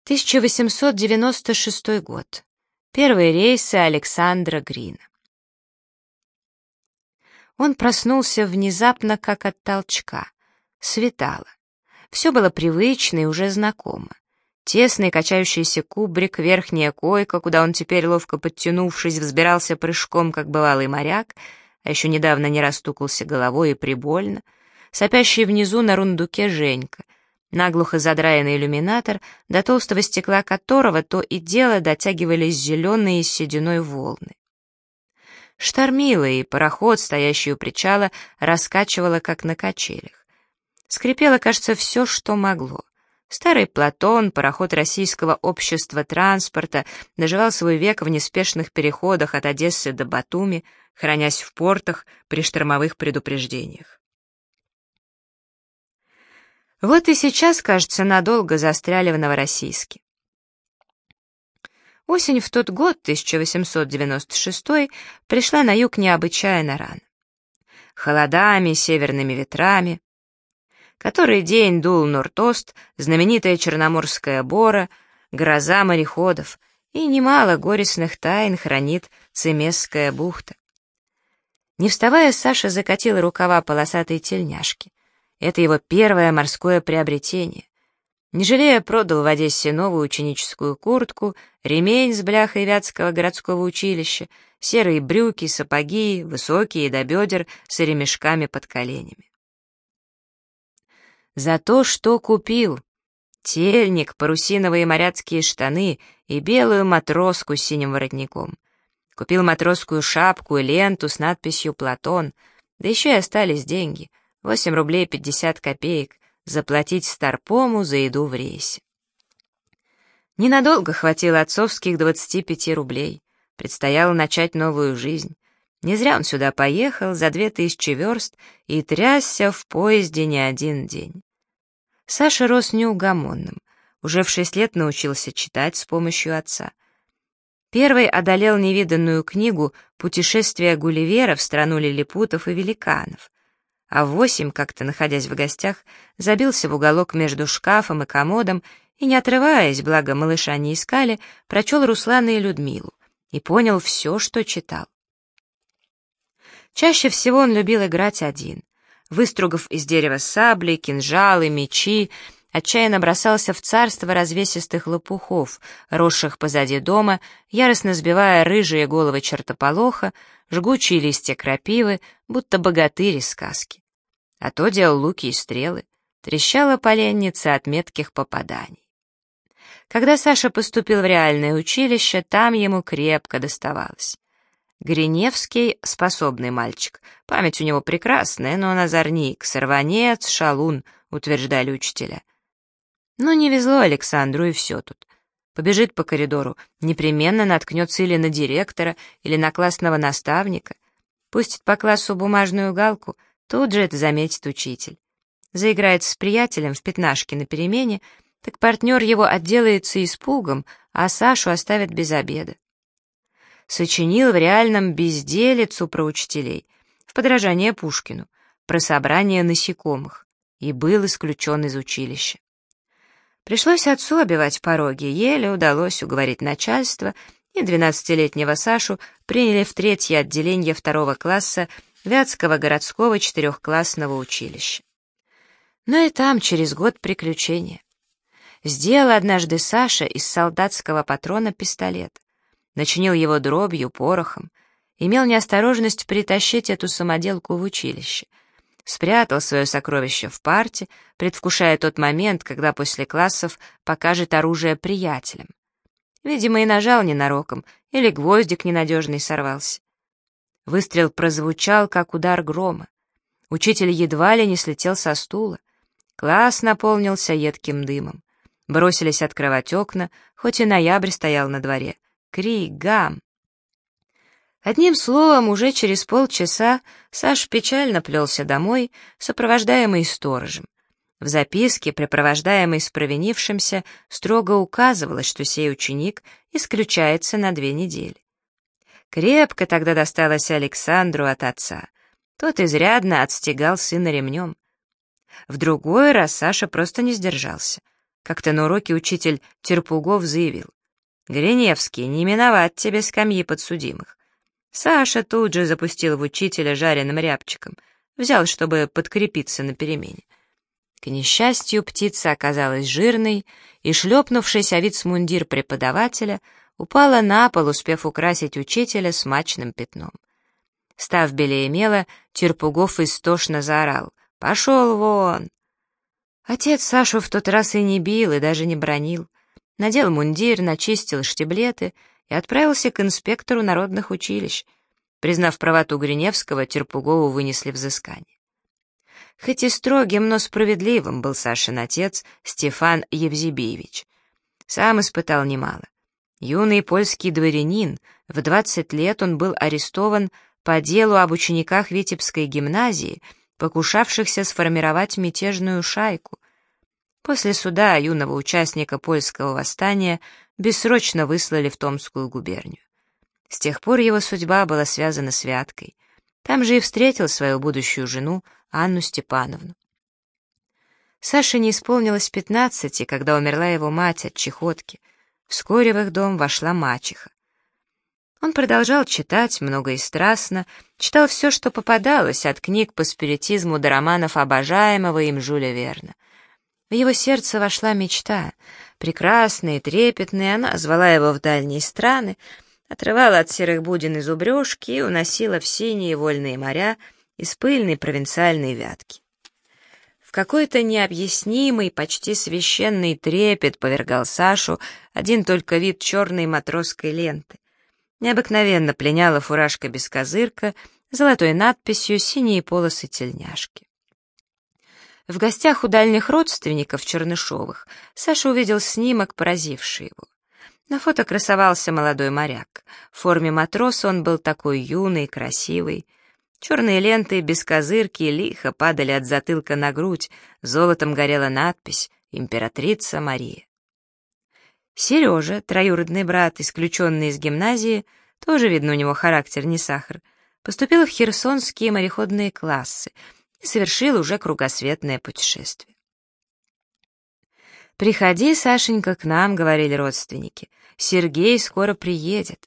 1896 год. Первые рейсы Александра Грина. Он проснулся внезапно, как от толчка. Светало. Все было привычно и уже знакомо. Тесный качающийся кубрик, верхняя койка, куда он теперь, ловко подтянувшись, взбирался прыжком, как бывалый моряк, а еще недавно не растукался головой и прибольно, сопящий внизу на рундуке Женька, наглухо задраенный иллюминатор, до толстого стекла которого то и дело дотягивались зеленые с сединой волны. Штормило, и пароход, стоящий у причала, раскачивало, как на качелях. Скрипело, кажется, все, что могло. Старый Платон, пароход Российского общества транспорта, доживал свой век в неспешных переходах от Одессы до Батуми, хранясь в портах при штормовых предупреждениях. Вот и сейчас, кажется, надолго застряли в Новороссийске. Осень в тот год, 1896, пришла на юг необычайно рано. Холодами, северными ветрами. Который день дул Нортост, знаменитая черноморская бора, гроза мореходов, и немало горестных тайн хранит Цемесская бухта. Не вставая, Саша закатил рукава полосатой тельняшки. Это его первое морское приобретение. Не жалея, продал в Одессе новую ученическую куртку, ремень с бляхой Вятского городского училища, серые брюки, сапоги, высокие до бедер, с ремешками под коленями. За то, что купил: тельник, парусиновые моряцкие штаны и белую матроску с синим воротником. Купил матросскую шапку и ленту с надписью «Платон», да еще и остались деньги — 8 рублей 50 копеек, заплатить старпому за еду в рейсе. Ненадолго хватило отцовских 25 рублей. Предстояло начать новую жизнь. Не зря он сюда поехал за 2000 верст и трясся в поезде не один день. Саша рос неугомонным. Уже в 6 лет научился читать с помощью отца. Первый одолел невиданную книгу «Путешествие Гулливера в страну лилипутов и великанов», а в 8, как-то находясь в гостях, забился в уголок между шкафом и комодом и, не отрываясь, благо малыша не искали, прочел Руслана и Людмилу и понял все, что читал. Чаще всего он любил играть один. Выстругав из дерева сабли, кинжалы, мечи, отчаянно бросался в царство развесистых лопухов, росших позади дома, яростно сбивая рыжие головы чертополоха, жгучие листья крапивы, будто богатырь из сказки. А то делал луки и стрелы, трещала поленница от метких попаданий. Когда Саша поступил в реальное училище, там ему крепко доставалось. Гриневский — способный мальчик, память у него прекрасная, но он озорник, сорванец, шалун, утверждали учителя. Но не везло Александру, и все тут. Побежит по коридору, непременно наткнется или на директора, или на классного наставника. Пустит по классу бумажную галку, тут же это заметит учитель. Заиграет с приятелем в пятнашки на перемене, так партнер его отделается испугом, а Сашу оставят без обеда. Сочинил в реальном безделицу про учителей, в подражание Пушкину, про собрание насекомых, и был исключен из училища. Пришлось отцу обивать пороги, еле удалось уговорить начальство, и 12-летнего Сашу приняли в 3-е отделение 2-го класса Вятского городского 4-классного училища. Но и там через год приключения. Сделал однажды Саша из солдатского патрона пистолет, начинил его дробью, порохом, имел неосторожность притащить эту самоделку в училище, спрятал свое сокровище в парте, предвкушая тот момент, когда после классов покажет оружие приятелям. Видимо, и нажал ненароком, или гвоздик ненадежный сорвался. Выстрел прозвучал, как удар грома. Учитель едва ли не слетел со стула. Класс наполнился едким дымом. Бросились открывать окна, хоть и ноябрь стоял на дворе. Крик, гам. Одним словом, уже через полчаса Саш печально плелся домой, сопровождаемый сторожем. В записке, препровождаемой с провинившимся, строго указывалось, что сей ученик исключается на 2 недели. Крепко тогда досталось Александру от отца. Тот изрядно отстегал сына ремнем. В другой раз Саша просто не сдержался. Как-то на уроке учитель Терпугов заявил: «Гриневский, не миновать тебе скамьи подсудимых». Саша тут же запустил в учителя жареным рябчиком, взял, чтобы подкрепиться на перемене. К несчастью, птица оказалась жирной, и, шлепнувшись о вицмундир преподавателя, упала на пол, успев украсить учителя смачным пятном. Став белее мела, Терпугов истошно заорал: «Пошел вон!». Отец Сашу в тот раз и не бил, и даже не бранил. Надел мундир, начистил штиблеты и отправился к инспектору народных училищ. Признав правоту Гриневского, Терпугову вынесли взыскание. Хоть и строгим, но справедливым был Сашин отец Стефан Евзебиевич. Сам испытал немало. Юный польский дворянин, в 20 лет он был арестован по делу об учениках Витебской гимназии, покушавшихся сформировать мятежную шайку. После суда юного участника польского восстания бессрочно выслали в Томскую губернию. С тех пор его судьба была связана с Вяткой. Там же и встретил свою будущую жену Анну Степановну. Саше не исполнилось 15, когда умерла его мать от чехотки. Вскоре в их дом вошла мачеха. Он продолжал читать много и страстно, читал все, что попадалось, от книг по спиритизму до романов обожаемого им Жюля Верна. В его сердце вошла мечта. Прекрасная и трепетная, она звала его в дальние страны, отрывала от серых будин и зубрежки и уносила в синие вольные моря из пыльной провинциальной Вятки. В какой-то необъяснимый, почти священный трепет повергал Сашу один только вид черной матросской ленты. Необыкновенно пленяла фуражка-бескозырка с золотой надписью «Синие полосы тельняшки». В гостях у дальних родственников Чернышовых Саша увидел снимок, поразивший его. На фото красовался молодой моряк. В форме матроса он был такой юный, красивый. Черные ленты без козырки лихо падали от затылка на грудь, золотом горела надпись «Императрица Мария». Сережа, троюродный брат, исключенный из гимназии, тоже, видно, у него характер не сахар, поступил в херсонские мореходные классы и совершил уже кругосветное путешествие. «Приходи, Сашенька, к нам», — говорили родственники, — «Сергей скоро приедет».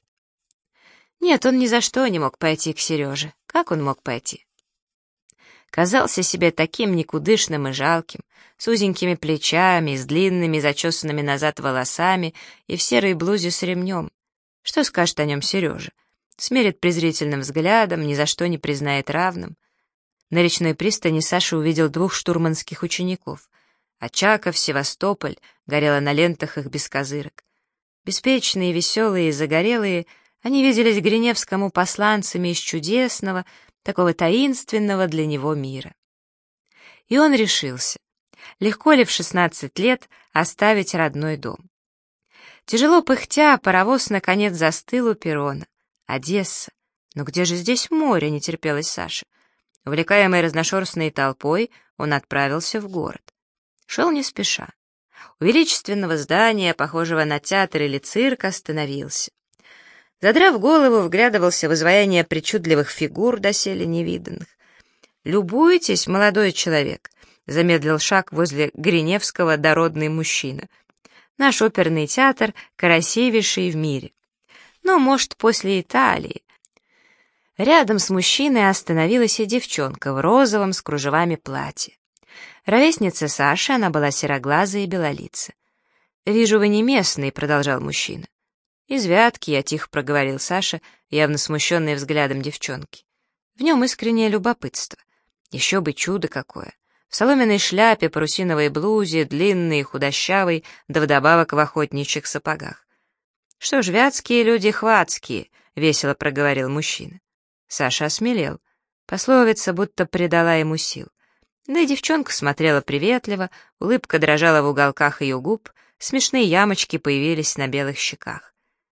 Нет, он ни за что не мог пойти к Сереже. Как он мог пойти? Казался себе таким никудышным и жалким, с узенькими плечами, с длинными зачесанными назад волосами и в серой блузе с ремнем. Что скажет о нем Сережа? Смерит презрительным взглядом, ни за что не признает равным. На речной пристани Саша увидел 2 штурманских учеников. Очаков, Севастополь, горела на лентах их без козырок. Беспечные, веселые и загорелые, они виделись Гриневскому посланцами из чудесного, такого таинственного для него мира. И он решился, легко ли в 16 лет оставить родной дом. Тяжело пыхтя, паровоз наконец застыл у перрона. Одесса. Но где же здесь море, не терпелось Саше. Увлекаемый разношерстной толпой, он отправился в город. Шел не спеша. У величественного здания, похожего на театр или цирк, остановился. Задрав голову, вглядывался в изваяние причудливых фигур, доселе невиданных. «Любуйтесь, молодой человек», — замедлил шаг возле Гриневского дородный мужчина. «Наш оперный театр красивейший в мире. Но, может, после Италии». Рядом с мужчиной остановилась и девчонка в розовом с кружевами платье. Ровесница Саши, она была сероглазая и белолица. «Вижу, вы не местный», — продолжал мужчина. «Из Вятки», — я тихо проговорил Саша, явно смущенный взглядом девчонки. В нем искреннее любопытство. Еще бы чудо какое! В соломенной шляпе, парусиновой блузе, длинный, худощавый, да вдобавок в охотничьих сапогах. «Что ж, вятские люди хватские», — весело проговорил мужчина. Саша осмелел. Пословица будто придала ему сил. Да и девчонка смотрела приветливо, улыбка дрожала в уголках ее губ, смешные ямочки появились на белых щеках.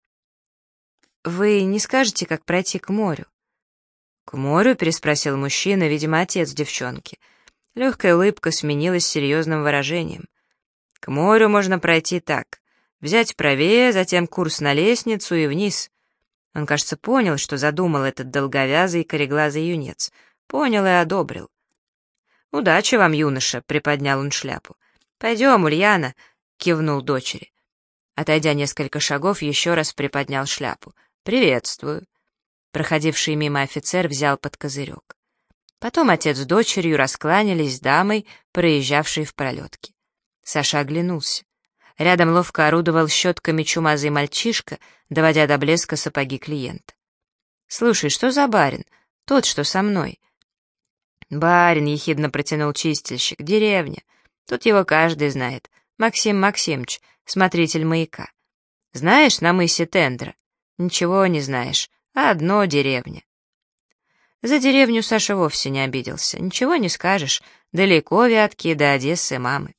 «Вы не скажете, как пройти к морю?» «К морю?» — переспросил мужчина, видимо, отец девчонки. Легкая улыбка сменилась серьезным выражением. «К морю можно пройти так. Взять правее, затем курс на лестницу и вниз». Он, кажется, понял, что задумал этот долговязый кореглазый юнец. Понял и одобрил. «Удачи вам, юноша!» — приподнял он шляпу. «Пойдем, Ульяна. кивнул дочери. Отойдя несколько шагов, еще раз приподнял шляпу. «Приветствую». Проходивший мимо офицер взял под козырек. Потом отец с дочерью раскланялись с дамой, проезжавшей в пролетке. Саша оглянулся. Рядом ловко орудовал щетками чумазый мальчишка, доводя до блеска сапоги клиента. «Слушай, что за барин? Тот, что со мной». «Барин», — ехидно протянул чистильщик, — «деревня. Тут его каждый знает. Максим Максимыч, смотритель маяка. Знаешь, на мысе Тендра? Ничего не знаешь, а одно деревня». За деревню Саша вовсе не обиделся. Ничего не скажешь, далеко Вятки до Одессы мамы.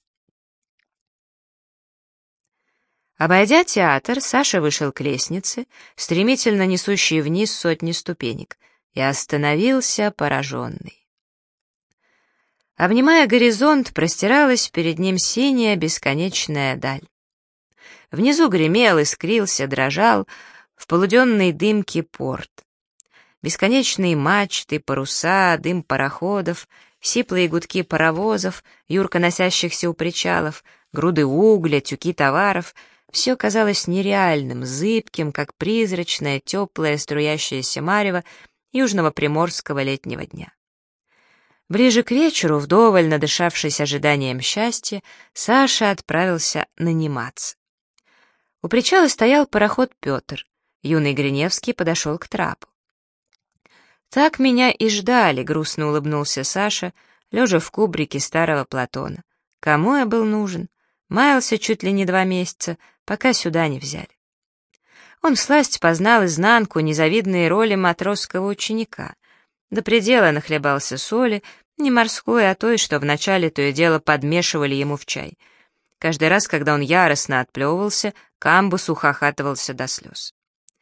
Обойдя театр, Саша вышел к лестнице, стремительно несущей вниз сотни ступенек, и остановился пораженный. Обнимая горизонт, простиралась перед ним синяя бесконечная даль. Внизу гремел, искрился, дрожал в полуденной дымке порт. Бесконечные мачты, паруса, дым пароходов, сиплые гудки паровозов, юрко носящихся у причалов, груды угля, тюки товаров — все казалось нереальным, зыбким, как призрачное, теплое, струящееся марево южного приморского летнего дня. Ближе к вечеру, вдоволь надышавшись ожиданием счастья, Саша отправился наниматься. У причала стоял пароход «Петр». Юный Гриневский подошел к трапу. «Так меня и ждали», — грустно улыбнулся Саша, лежа в кубрике старого Платона. «Кому я был нужен? Маялся чуть ли не 2 месяца, пока сюда не взяли». Он всласть познал изнанку незавидной роли матросского ученика. До предела нахлебался соли, не морской, а той, что вначале то и дело подмешивали ему в чай. Каждый раз, когда он яростно отплевывался, камбус ухахатывался до слез.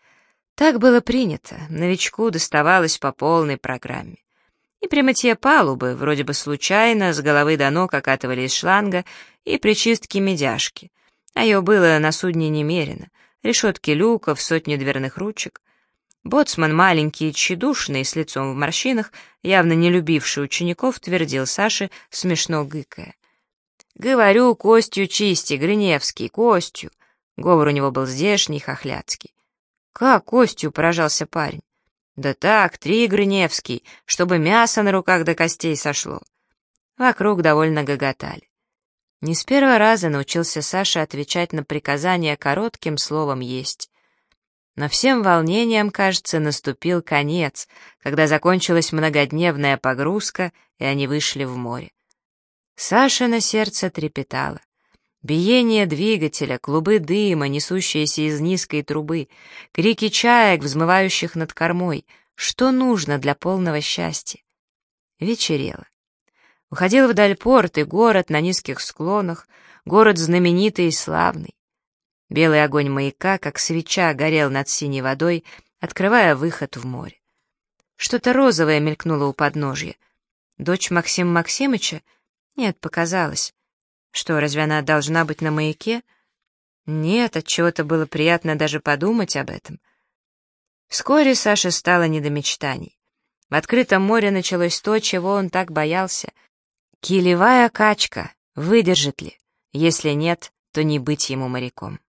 Так было принято, новичку доставалось по полной программе. И при мытье палубы, вроде бы случайно, с головы до ног окатывали из шланга, и при чистке медяшки. А ее было на судне немерено. Решетки люков, сотни дверных ручек. Боцман, маленький и тщедушный, с лицом в морщинах, явно не любивший учеников, твердил Саше, смешно гыкая: «Говорю, Костью чисти, Гриневский, Костью». Говор у него был здешний, хохляцкий. «Как Костью?» — поражался парень. «Да так, 3 Гриневский, чтобы мясо на руках до костей сошло». Вокруг довольно гоготали. Не с первого раза научился Саша отвечать на приказания коротким словом «есть». Но всем волнением, кажется, наступил конец, когда закончилась многодневная погрузка, и они вышли в море. Саше на сердце трепетало. Биение двигателя, клубы дыма, несущиеся из низкой трубы, крики чаек, взмывающих над кормой. Что нужно для полного счастья? Вечерело. Уходил вдаль порт и город на низких склонах, город знаменитый и славный. Белый огонь маяка, как свеча, горел над синей водой, открывая выход в море. Что-то розовое мелькнуло у подножья. Дочь Максима Максимыча? Нет, показалось. Что, разве она должна быть на маяке? Нет, отчего-то было приятно даже подумать об этом. Вскоре Саше стало не до мечтаний. В открытом море началось то, чего он так боялся. Килевая качка. Выдержит ли? Если нет, то не быть ему моряком.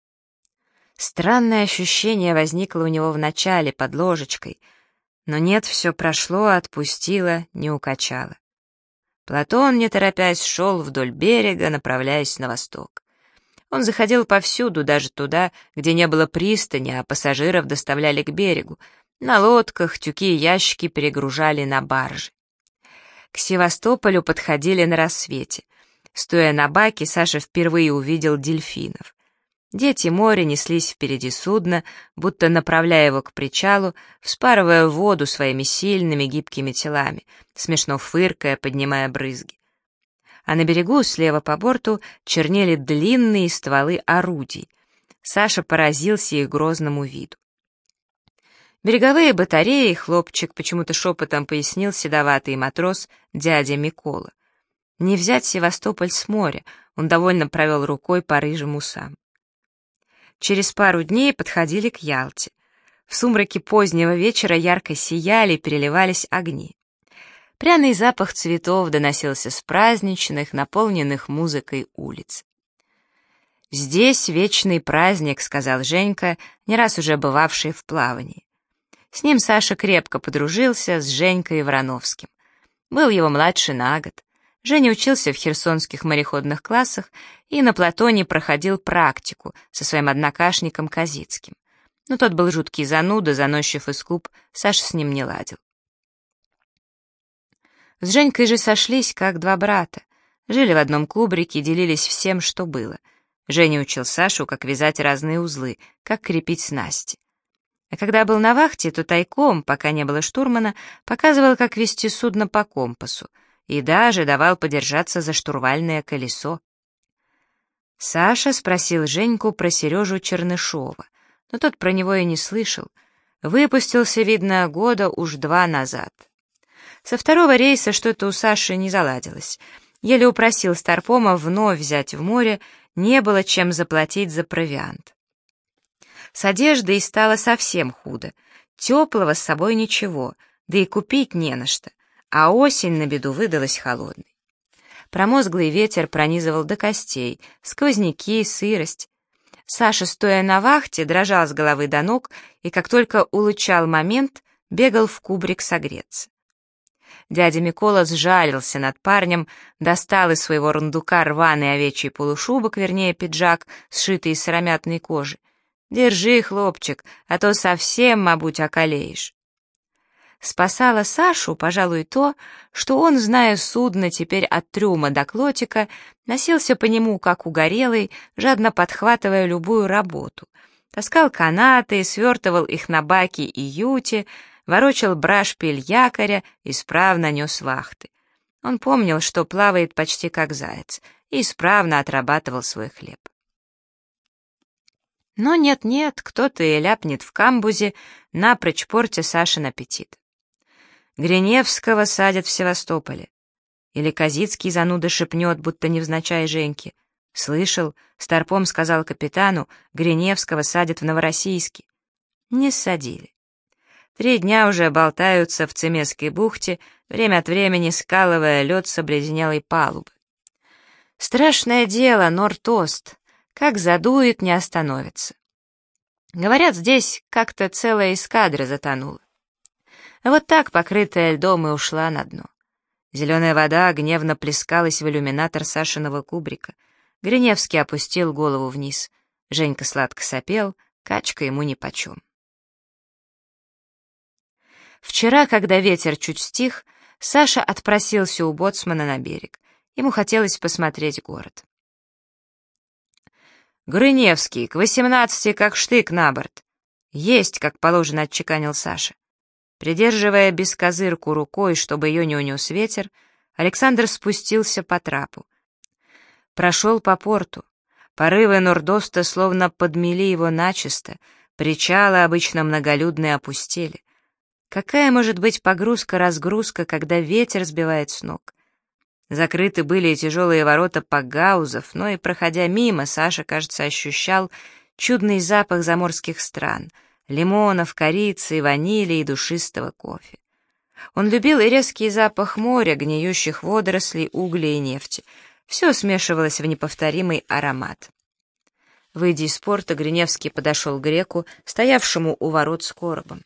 Странное ощущение возникло у него вначале, под ложечкой. Но нет, все прошло, отпустило, не укачало. Платон, не торопясь, шел вдоль берега, направляясь на восток. Он заходил повсюду, даже туда, где не было пристани, а пассажиров доставляли к берегу. На лодках тюки и ящики перегружали на баржи. К Севастополю подходили на рассвете. Стоя на баке, Саша впервые увидел дельфинов. Дети моря неслись впереди судна, будто направляя его к причалу, вспарывая воду своими сильными гибкими телами, смешно фыркая, поднимая брызги. А на берегу, слева по борту, чернели длинные стволы орудий. Саша поразился их грозному виду. Береговые батареи, хлопчик почему-то шепотом пояснил седоватый матрос дядя Микола. Не взять Севастополь с моря, он довольно провел рукой по рыжим усам. Через пару дней подходили к Ялте. В сумраке позднего вечера ярко сияли, переливались огни. Пряный запах цветов доносился с праздничных, наполненных музыкой улиц. «Здесь вечный праздник», — сказал Женька, не раз уже бывавший в плавании. С ним Саша крепко подружился с Женькой Врановским. Был его младше на год. Женя учился в херсонских мореходных классах и на Платоне проходил практику со своим однокашником Козицким. Но тот был жуткий зануда, заносчив и скуп, Саша с ним не ладил. С Женькой же сошлись, как два брата. Жили в одном кубрике, делились всем, что было. Женя учил Сашу, как вязать разные узлы, как крепить снасти. А когда был на вахте, то тайком, пока не было штурмана, показывал, как вести судно по компасу, и даже давал подержаться за штурвальное колесо. Саша спросил Женьку про Сережу Чернышова, но тот про него и не слышал. Выпустился, видно, года уж 2 назад. Со второго рейса что-то у Саши не заладилось. Еле упросил старпома вновь взять в море, не было чем заплатить за провиант. С одеждой стало совсем худо. Теплого с собой ничего, да и купить не на что, а осень на беду выдалась холодной. Промозглый ветер пронизывал до костей, сквозняки, сырость. Саша, стоя на вахте, дрожал с головы до ног и, как только улучал момент, бегал в кубрик согреться. Дядя Микола сжалился над парнем, достал из своего рундука рваный овечий полушубок, вернее пиджак, сшитый из сыромятной кожи. «Держи, хлопчик, а то совсем, мабуть, околеешь». Спасало Сашу, пожалуй, то, что он, зная судно теперь от трюма до клотика, носился по нему, как угорелый, жадно подхватывая любую работу. Таскал канаты, свертывал их на баки и юте, ворочал брашпиль якоря, исправно нес вахты. Он помнил, что плавает почти как заяц, и исправно отрабатывал свой хлеб. Но нет-нет, кто-то и ляпнет в камбузе, напрочь портя Сашин аппетит. Гриневского садят в Севастополе. Или Козицкий зануда шепнет, будто невзначай Женьке. Слышал, старпом сказал капитану, Гриневского садят в Новороссийске. Не садили. 3 дня уже болтаются в Цемесской бухте, время от времени скалывая лед с обледенелой палубы. Страшное дело, Норд-Ост. Как задует, не остановится. Говорят, здесь как-то целая эскадра затонула. Вот так, покрытая льдом, и ушла на дно. Зеленая вода гневно плескалась в иллюминатор Сашиного кубрика. Гриневский опустил голову вниз. Женька сладко сопел, качка ему нипочем. Вчера, когда ветер чуть стих, Саша отпросился у боцмана на берег. Ему хотелось посмотреть город. «Гриневский, к 18 как штык на борт». «Есть, как положено», — отчеканил Саша. Придерживая бескозырку рукой, чтобы ее не унес ветер, Александр спустился по трапу. Прошел по порту. Порывы Нордоста словно подмели его начисто, причалы обычно многолюдные опустели. Какая может быть погрузка-разгрузка, когда ветер сбивает с ног? Закрыты были и тяжелые ворота пакгаузов, но и, проходя мимо, Саша, кажется, ощущал чудный запах заморских стран — лимонов, корицы, ванили и душистого кофе. Он любил и резкий запах моря, гниющих водорослей, угля и нефти. Все смешивалось в неповторимый аромат. Выйдя из порта, Гриневский подошел к греку, стоявшему у ворот с коробом.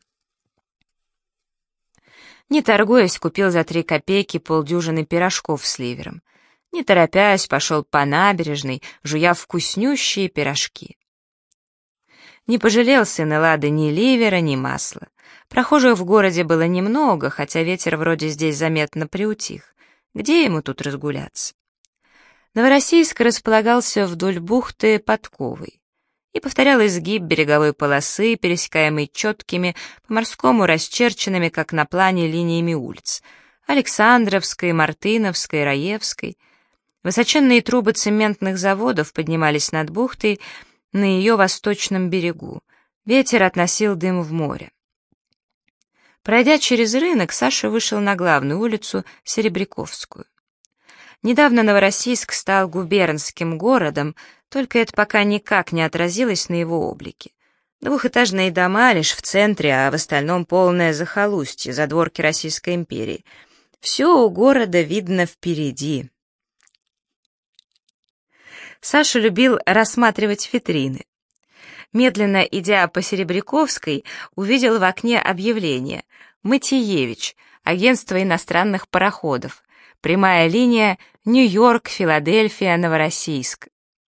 Не торгуясь, купил за 3 копейки полдюжины пирожков с ливером. Не торопясь, пошел по набережной, жуя вкуснющие пирожки. Не пожалел сын Эллады ни ливера, ни масла. Прохожих в городе было немного, хотя ветер вроде здесь заметно приутих. Где ему тут разгуляться? Новороссийск располагался вдоль бухты Подковой и повторял изгиб береговой полосы, пересекаемой четкими, по-морскому расчерченными, как на плане, линиями улиц — Александровской, Мартыновской, Раевской. Высоченные трубы цементных заводов поднимались над бухтой на ее восточном берегу. Ветер относил дым в море. Пройдя через рынок, Саша вышел на главную улицу, Серебряковскую. Недавно Новороссийск стал губернским городом, только это пока никак не отразилось на его облике. 2-этажные дома лишь в центре, а в остальном полное захолустье, задворки Российской империи. Все у города видно впереди. Саша любил рассматривать витрины. Медленно идя по Серебряковской, увидел в окне объявление «Матиевич, агентство иностранных пароходов, прямая линия Нью-Йорк, Филадельфия, Новороссийск».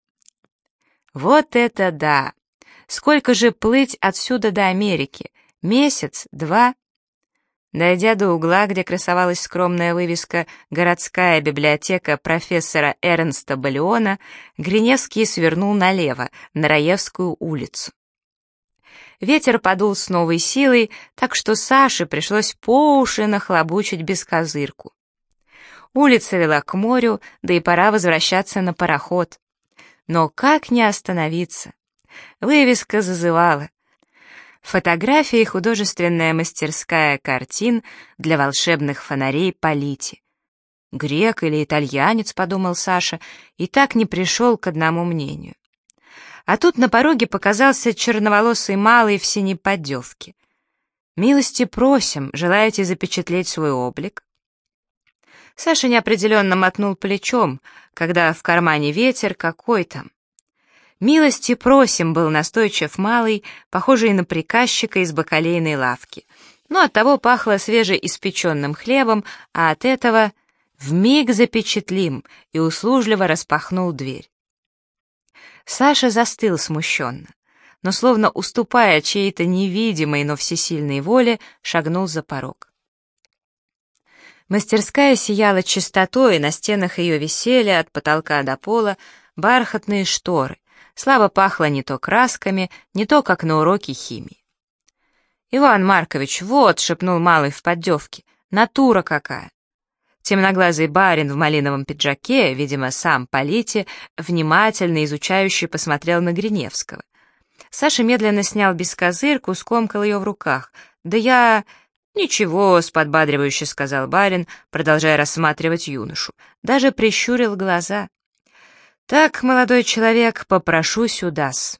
Вот это да! Сколько же плыть отсюда до Америки? Месяц? Два? Дойдя до угла, где красовалась скромная вывеска «Городская библиотека профессора Эрнста Баллиона», Гриневский свернул налево, на Раевскую улицу. Ветер подул с новой силой, так что Саше пришлось по уши нахлобучить бескозырку. Улица вела к морю, да и пора возвращаться на пароход. Но как не остановиться? Вывеска зазывала. Фотография и художественная мастерская картин для волшебных фонарей Полити. Грек или итальянец, подумал Саша, и так не пришел к одному мнению. А тут на пороге показался черноволосый малый в синей поддевке. «Милости просим, желаете запечатлеть свой облик?» Саша неопределенно мотнул плечом, когда в кармане ветер какой там. «Милости просим», был настойчив малый, похожий на приказчика из бакалейной лавки. Но оттого пахло свежеиспеченным хлебом, а от этого вмиг запечатлим, и услужливо распахнул дверь. Саша застыл смущенно, но, словно уступая чьей-то невидимой, но всесильной воле, шагнул за порог. Мастерская сияла чистотой, на стенах ее висели от потолка до пола бархатные шторы. Слабо пахло не то красками, не то, как на уроке химии. «Иван Маркович, вот», — шепнул малый в поддевке, — «натура какая!» Темноглазый барин в малиновом пиджаке, видимо, сам Полити, внимательно изучающе посмотрел на Гриневского. Саша медленно снял бескозырку, скомкал ее в руках. «Да я...» «Ничего», — подбадривающе сказал барин, продолжая рассматривать юношу. Даже прищурил глаза. «Так, молодой человек, попрошу сюда-с».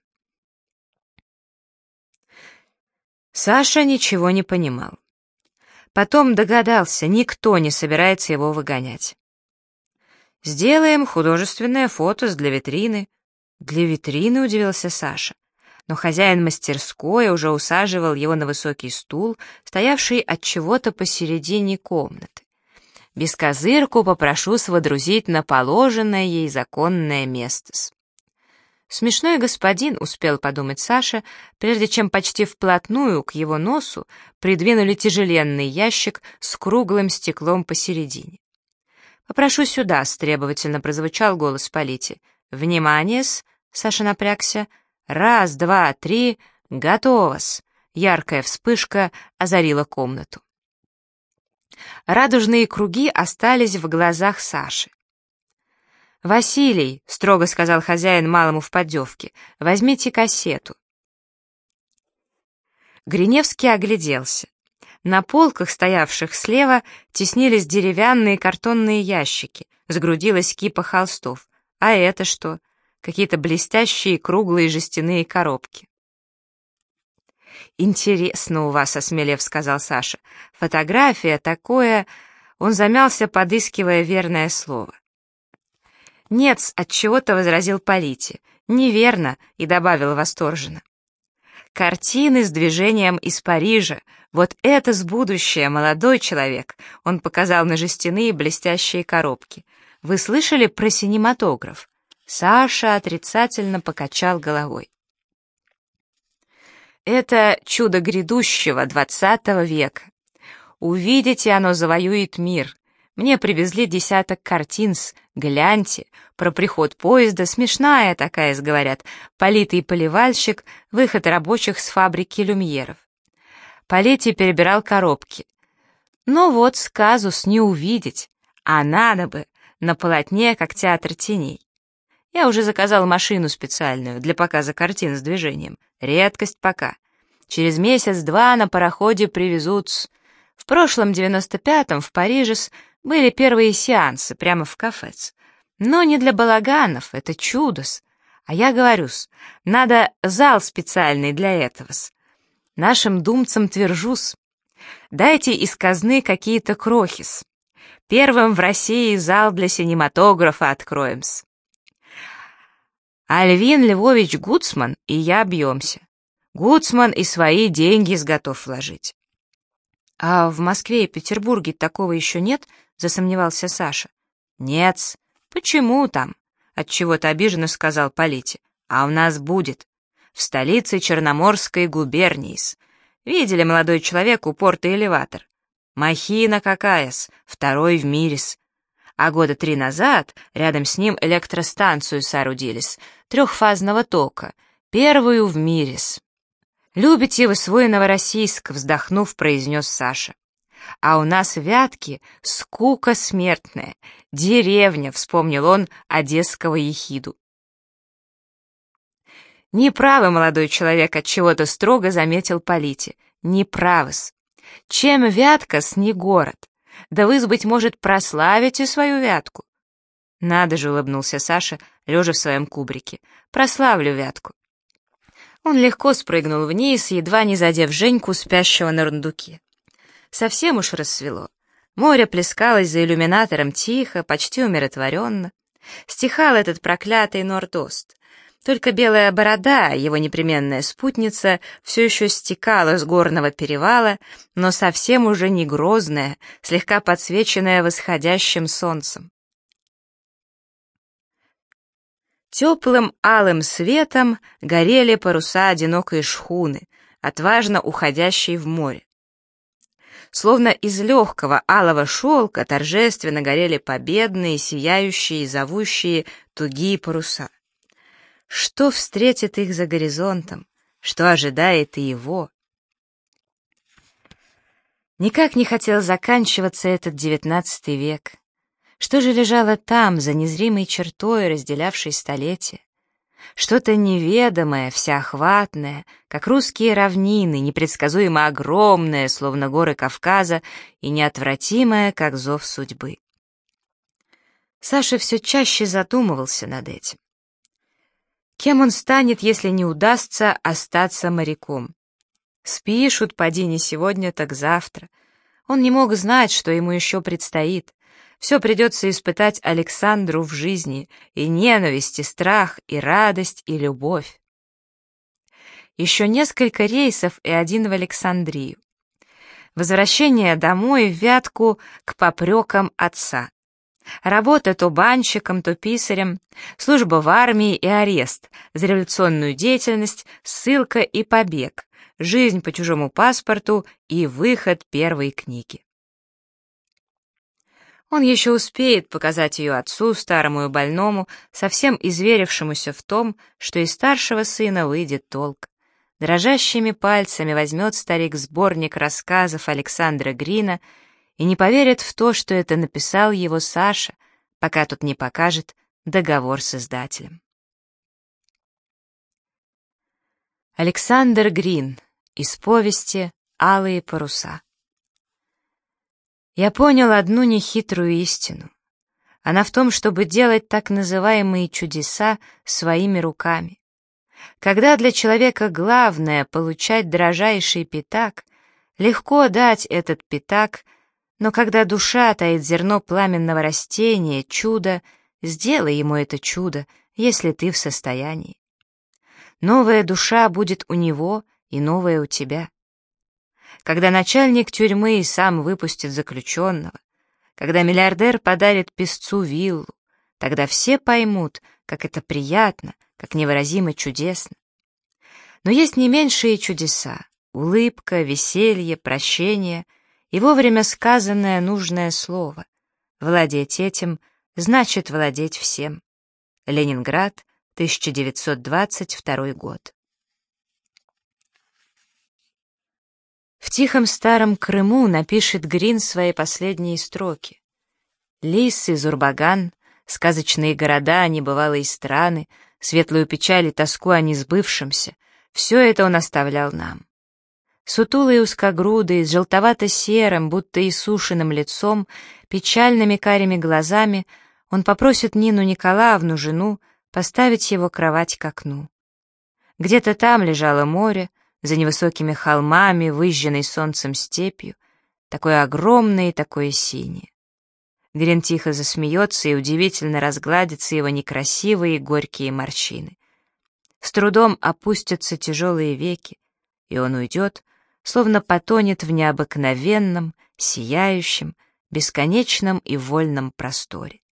Саша ничего не понимал. Потом догадался, никто не собирается его выгонять. «Сделаем художественное фото для витрины». «Для витрины?» — удивился Саша. Но хозяин мастерской уже усаживал его на высокий стул, стоявший от чего-то посередине комнаты. «Бескозырку попрошу водрузить на положенное ей законное место». «Смешной господин», — успел подумать Саша, прежде чем почти вплотную к его носу придвинули тяжеленный ящик с круглым стеклом посередине. «Попрошу сюда», — требовательно прозвучал голос Полити. «Внимание-с», — Саша напрягся. «Раз, два, три, готово-с!» Яркая вспышка озарила комнату. Радужные круги остались в глазах Саши. «Василий», — строго сказал хозяин малому в поддевке, — «возьмите кассету». Гриневский огляделся. На полках, стоявших слева, теснились деревянные картонные ящики, сгрудилась кипа холстов. А это что? Какие-то блестящие круглые жестяные коробки. «Интересно у вас», — осмелев сказал Саша. «Фотография такое...» Он замялся, подыскивая верное слово. «Нет, отчего-то», — возразил Полити. «Неверно», — и добавил восторженно. «Картины с движением из Парижа. Вот это с будущее, молодой человек», — он показал на жестяные блестящие коробки. «Вы слышали про синематограф?» Саша отрицательно покачал головой. «Это чудо грядущего XX века. Увидите, оно завоюет мир. Мне привезли 10 картин гляньте, про приход поезда, смешная такая, говорят, политый поливальщик, выход рабочих с фабрики люмьеров». Полити перебирал коробки. «Ну вот, казус не увидеть, а надо бы, на полотне, как театр теней. Я уже заказал машину специальную для показа картин с движением. Редкость пока. Через месяц-два на пароходе привезут. В прошлом 95-м в Париже были первые сеансы прямо в кафе. Но не для балаганов, это чудо-с. А я говорю-с, надо зал специальный для этого-с. Нашим думцам твержу-с. Дайте из казны какие-то крохи-с. Первым в России зал для синематографа откроем-с. Альвин Львович Гуцман и я бьемся. Гуцман и свои деньги готов вложить. А в Москве и Петербурге такого еще нет? Засомневался Саша. Нет. Почему там? Отчего-то обиженно сказал Полите. А у нас будет. В столице Черноморской губернии. Видели, молодой человек, у порта элеватор? Махина какая-с, второй в мире-с. А года 3 назад рядом с ним электростанцию соорудились, трехфазного тока, первую в мире-с. «Любите вы свой Новороссийск», — вздохнув, произнес Саша. «А у нас в Вятке скука смертная, деревня», — вспомнил он одесского ехиду. «Неправы, молодой человек», — отчего-то строго заметил Полите. «Неправы-с. Чем Вятка-с не город? Да вы, быть может, прославите свою Вятку». «Надо же», — улыбнулся Саша, лежа в своем кубрике. «Прославлю Вятку». Он легко спрыгнул вниз, едва не задев Женьку, спящего на рундуке. Совсем уж рассвело. Море плескалось за иллюминатором тихо, почти умиротворенно. Стихал этот проклятый норд-ост. Только белая борода, его непременная спутница, все еще стекала с горного перевала, но совсем уже не грозная, слегка подсвеченная восходящим солнцем. Теплым алым светом горели паруса одинокой шхуны, отважно уходящей в море. Словно из легкого алого шелка торжественно горели победные, сияющие и зовущие тугие паруса. Что встретит их за горизонтом? Что ожидает и его? Никак не хотел заканчиваться этот XIX век. Что же лежало там, за незримой чертой, разделявшей столетия? Что-то неведомое, всеохватное, как русские равнины, непредсказуемо огромное, словно горы Кавказа, и неотвратимое, как зов судьбы. Саша все чаще задумывался над этим. Кем он станет, если не удастся остаться моряком? Спишут, поди не сегодня, так завтра. Он не мог знать, что ему еще предстоит. Все придется испытать Александру в жизни, и ненависть, и страх, и радость, и любовь. Еще несколько рейсов и один в Александрию. Возвращение домой в Вятку к попрекам отца. Работа то банщиком, то писарем, служба в армии и арест, за революционную деятельность, ссылка и побег, жизнь по чужому паспорту и выход первой книги. Он еще успеет показать ее отцу, старому и больному, совсем изверившемуся в том, что из старшего сына выйдет толк. Дрожащими пальцами возьмет старик сборник рассказов Александра Грина и не поверит в то, что это написал его Саша, пока тот не покажет договор с издателем. Александр Грин. Из повести «Алые паруса». Я понял одну нехитрую истину. Она в том, чтобы делать так называемые чудеса своими руками. Когда для человека главное — получать дрожайший пятак, легко дать этот пятак, но когда душа таит зерно пламенного растения, чудо, сделай ему это чудо, если ты в состоянии. Новая душа будет у него и новая у тебя. Когда начальник тюрьмы и сам выпустит заключенного, когда миллиардер подарит песцу виллу, тогда все поймут, как это приятно, как невыразимо чудесно. Но есть не меньшие чудеса — улыбка, веселье, прощение и вовремя сказанное нужное слово. Владеть этим значит владеть всем. Ленинград, 1922 год. В тихом старом Крыму напишет Грин свои последние строки. Лисы, Зурбаган, сказочные города, небывалые страны, светлую печаль и тоску о несбывшемся — все это он оставлял нам. Сутулый и узкогрудый, с желтовато-серым, будто иссушенным лицом, печальными карими глазами, он попросит Нину Николаевну, жену, поставить его кровать к окну. Где-то там лежало море, за невысокими холмами, выжженной солнцем степью, такое огромное и такое синее. Грин тихо засмеется, и удивительно разгладятся его некрасивые и горькие морщины. С трудом опустятся тяжелые веки, и он уйдет, словно потонет в необыкновенном, сияющем, бесконечном и вольном просторе.